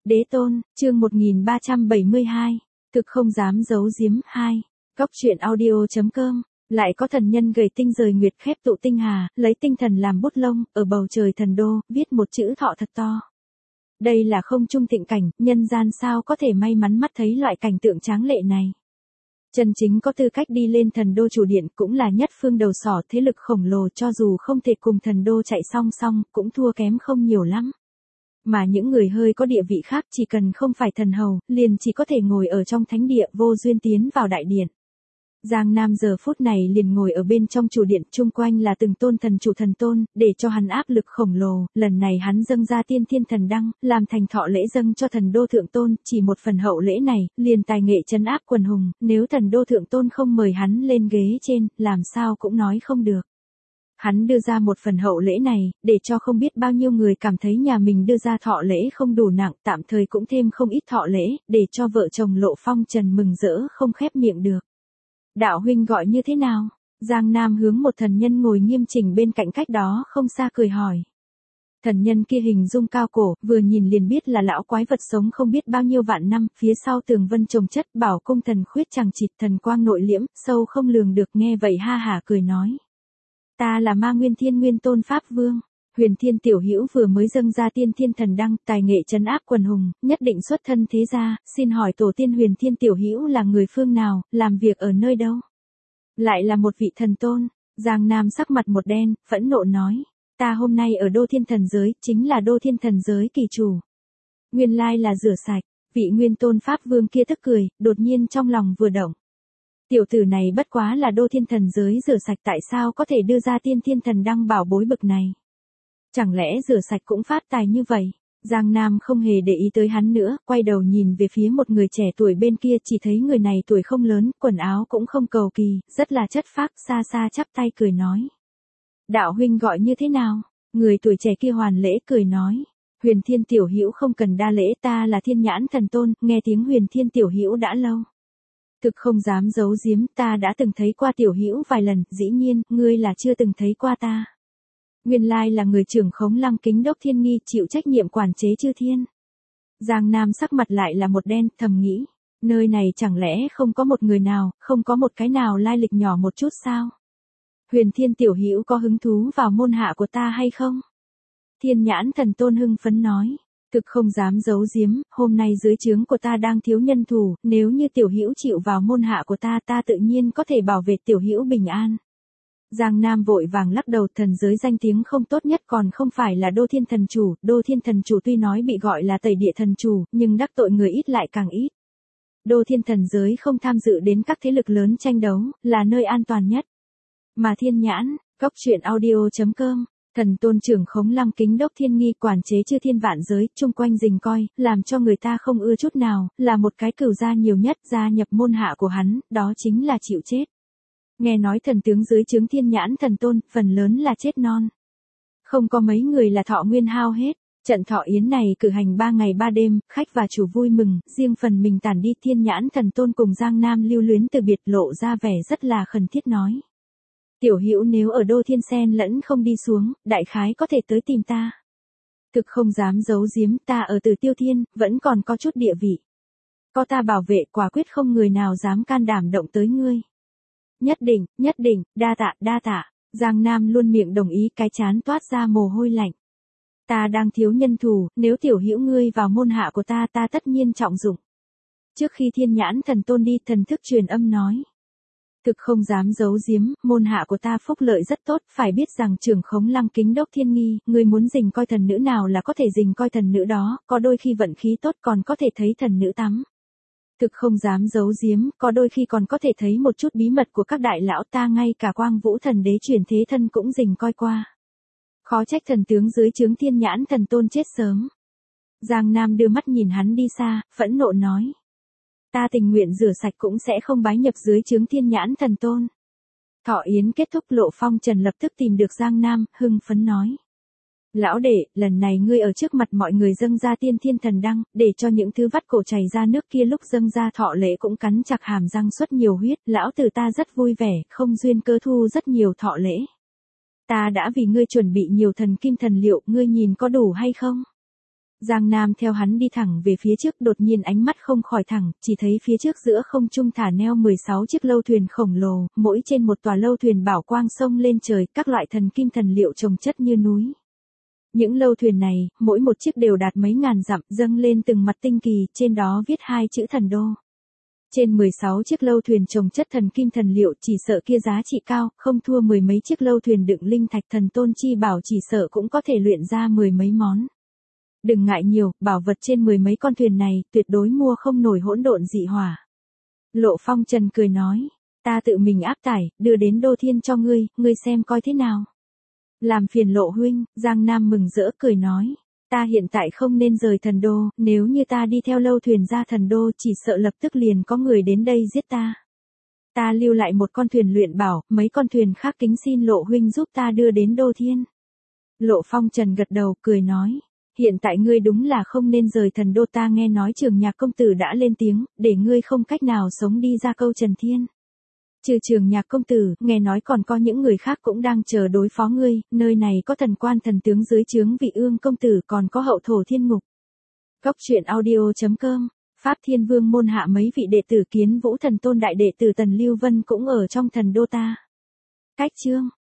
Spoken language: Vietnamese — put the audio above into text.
Đế tôn, chương 1372. Thực không dám giấu giếm 2. Góc truyện audio.com. Lại có thần nhân gầy tinh rời nguyệt khép tụ tinh hà, lấy tinh thần làm bút lông, ở bầu trời thần đô, viết một chữ thọ thật to. Đây là không trung thịnh cảnh, nhân gian sao có thể may mắn mắt thấy loại cảnh tượng tráng lệ này. Chân chính có tư cách đi lên thần đô chủ điện cũng là nhất phương đầu sỏ thế lực khổng lồ, cho dù không thể cùng thần đô chạy song song, cũng thua kém không nhiều lắm. Mà những người hơi có địa vị khác chỉ cần không phải thần hầu, liền chỉ có thể ngồi ở trong thánh địa, vô duyên tiến vào đại điện. Giang Nam giờ phút này liền ngồi ở bên trong chủ điện, chung quanh là từng tôn thần chủ thần tôn, để cho hắn áp lực khổng lồ. Lần này hắn dâng ra tiên thiên thần đăng, làm thành thọ lễ dâng cho thần đô thượng tôn, chỉ một phần hậu lễ này, liền tài nghệ trấn áp quần hùng, nếu thần đô thượng tôn không mời hắn lên ghế trên, làm sao cũng nói không được. Hắn đưa ra một phần hậu lễ này, để cho không biết bao nhiêu người cảm thấy nhà mình đưa ra thọ lễ không đủ nặng, tạm thời cũng thêm không ít thọ lễ, để cho vợ chồng Lộ Phong Trần mừng rỡ không khép miệng được. Đạo huynh gọi như thế nào? Giang Nam hướng một thần nhân ngồi nghiêm chỉnh bên cạnh cách đó không xa cười hỏi. Thần nhân kia hình dung cao cổ, vừa nhìn liền biết là lão quái vật sống không biết bao nhiêu vạn năm, phía sau tường vân chồng chất, bảo cung thần khuyết chằng chịt, thần quang nội liễm, sâu không lường được, nghe vậy ha hả cười nói. Ta là Ma Nguyên Thiên Nguyên Tôn Pháp Vương. Huyền Thiên tiểu hữu vừa mới dâng ra tiên thiên thần đăng, tài nghệ trấn áp quần hùng, nhất định xuất thân thế gia, xin hỏi tổ tiên Huyền Thiên tiểu hữu là người phương nào, làm việc ở nơi đâu? Lại là một vị thần tôn. Giang Nam sắc mặt một đen, phẫn nộ nói, ta hôm nay ở Đô Thiên thần giới, chính là Đô Thiên thần giới kỳ chủ. Nguyên lai là rửa sạch. Vị Nguyên Tôn Pháp Vương kia tức cười, đột nhiên trong lòng vừa động. Tiểu tử này bất quá là Đô Thiên thần giới rửa sạch, tại sao có thể đưa ra tiên thiên thần đăng bảo bối bực này? Chẳng lẽ rửa sạch cũng phát tài như vậy? Giang Nam không hề để ý tới hắn nữa, quay đầu nhìn về phía một người trẻ tuổi bên kia, chỉ thấy người này tuổi không lớn, quần áo cũng không cầu kỳ, rất là chất phác, xa xa chắp tay cười nói. Đạo huynh gọi như thế nào? Người tuổi trẻ kia hoàn lễ cười nói. Huyền Thiên tiểu hữu không cần đa lễ, ta là Thiên Nhãn thần tôn, nghe tiếng Huyền Thiên tiểu hữu đã lâu. Thực không dám giấu giếm, ta đã từng thấy qua tiểu hữu vài lần, dĩ nhiên, ngươi là chưa từng thấy qua ta. Nguyên lai là người trưởng khống Lăng Kính Đốc Thiên Nghi, chịu trách nhiệm quản chế chư thiên. Giang Nam sắc mặt lại là một đen, thầm nghĩ, nơi này chẳng lẽ không có một người nào, không có một cái nào lai lịch nhỏ một chút sao? Huyền Thiên tiểu hữu có hứng thú vào môn hạ của ta hay không? Thiên Nhãn thần tôn hưng phấn nói. Thực không dám giấu giếm, hôm nay dưới trướng của ta đang thiếu nhân thủ, nếu như tiểu hữu chịu vào môn hạ của ta, ta tự nhiên có thể bảo vệ tiểu hữu bình an. Giang Nam vội vàng lắc đầu, thần giới danh tiếng không tốt nhất còn không phải là Đô Thiên thần chủ, Đô Thiên thần chủ tuy nói bị gọi là tẩy địa thần chủ, nhưng đắc tội người ít lại càng ít. Đô Thiên thần giới không tham dự đến các thế lực lớn tranh đấu, là nơi an toàn nhất. Mà Thiên Nhãn, góc truyện audio.com. Thần tôn trưởng khống Lăng Kính Đốc Thiên Nghi, quản chế chư thiên vạn giới, chung quanh rình coi, làm cho người ta không ưa chút nào, là một cái cửu gia nhiều nhất, gia nhập môn hạ của hắn, đó chính là chịu chết. Nghe nói thần tướng dưới trướng Thiên Nhãn thần tôn, phần lớn là chết non. Không có mấy người là thọ nguyên hao hết. Trận thọ yến này cử hành 3 ngày 3 đêm, khách và chủ vui mừng, riêng phần mình tản đi. Thiên Nhãn thần tôn cùng Giang Nam lưu luyến từ biệt, lộ ra vẻ rất là khẩn thiết nói. Tiểu hữu nếu ở Đô Thiên Sen lẫn không đi xuống, đại khái có thể tới tìm ta. Thực không dám giấu giếm, ta ở Từ Tiêu Thiên, vẫn còn có chút địa vị. Có ta bảo vệ, quả quyết không người nào dám can đảm động tới ngươi. Nhất định, đa tạ. Giang Nam luôn miệng đồng ý, cái chán toát ra mồ hôi lạnh. Ta đang thiếu nhân thủ, nếu tiểu hữu ngươi vào môn hạ của ta, ta tất nhiên trọng dụng. Trước khi Thiên Nhãn thần tôn đi, thần thức truyền âm nói. Thực không dám giấu giếm, môn hạ của ta phúc lợi rất tốt, phải biết rằng trưởng khống Lăng Kính Đốc Thiên Nghi, người muốn rình coi thần nữ nào là có thể rình coi thần nữ đó, có đôi khi vận khí tốt còn có thể thấy thần nữ tắm. Thực không dám giấu giếm, có đôi khi còn có thể thấy một chút bí mật của các đại lão, ta ngay cả Quang Vũ thần đế chuyển thế thân cũng rình coi qua. Khó trách thần tướng dưới trướng Thiên Nhãn thần tôn chết sớm. Giang Nam đưa mắt nhìn hắn đi xa, phẫn nộ nói. Ta tình nguyện rửa sạch cũng sẽ không bái nhập dưới trướng Thiên Nhãn thần tôn. Thọ yến kết thúc, Lộ Phong Trần lập tức tìm được Giang Nam, hưng phấn nói. Lão đệ, lần này ngươi ở trước mặt mọi người dâng ra tiên thiên thần đăng, để cho những thứ vắt cổ chảy ra nước kia lúc dâng ra thọ lễ cũng cắn chặt hàm răng xuất nhiều huyết, lão tử ta rất vui vẻ, không duyên cớ thu rất nhiều thọ lễ. Ta đã vì ngươi chuẩn bị nhiều thần kim thần liệu, ngươi nhìn có đủ hay không? Giang Nam theo hắn đi thẳng về phía trước, đột nhiên ánh mắt không khỏi thẳng, chỉ thấy phía trước giữa không trung thả neo 16 chiếc lâu thuyền khổng lồ, mỗi trên một tòa lâu thuyền bảo quang sông lên trời, các loại thần kim thần liệu chồng chất như núi. Những lâu thuyền này, mỗi một chiếc đều đạt mấy ngàn dặm, dâng lên từng mặt tinh kỳ, trên đó viết hai chữ thần đô. Trên 16 chiếc lâu thuyền chồng chất thần kim thần liệu, chỉ sợ kia giá trị cao, không thua mười mấy chiếc lâu thuyền đựng linh thạch thần tôn chi bảo, chỉ sợ cũng có thể luyện ra mười mấy món. Đừng ngại nhiều, bảo vật trên mười mấy con thuyền này, tuyệt đối mua không nổi hỗn độn dị hỏa. Lộ Phong Trần cười nói, ta tự mình áp tải, đưa đến Đô Thiên cho ngươi xem coi thế nào. Làm phiền Lộ huynh, Giang Nam mừng rỡ cười nói, ta hiện tại không nên rời thần đô, nếu như ta đi theo lâu thuyền ra thần đô chỉ sợ lập tức liền có người đến đây giết ta. Ta lưu lại một con thuyền luyện bảo, mấy con thuyền khác kính xin Lộ huynh giúp ta đưa đến Đô Thiên. Lộ Phong Trần gật đầu cười nói, hiện tại ngươi đúng là không nên rời thần đô, ta nghe nói Trường Nhạc công tử đã lên tiếng, để ngươi không cách nào sống đi ra câu Trần Thiên. Trừ Trường Nhạc công tử, nghe nói còn có những người khác cũng đang chờ đối phó ngươi, nơi này có thần quan thần tướng dưới trướng Vị Ương công tử, còn có hậu thổ thiên ngục. Cốc truyện audio.com, Pháp Thiên Vương môn hạ mấy vị đệ tử Kiến Vũ thần tôn đại đệ tử Tần Lưu Vân cũng ở trong thần đô ta. Cách chương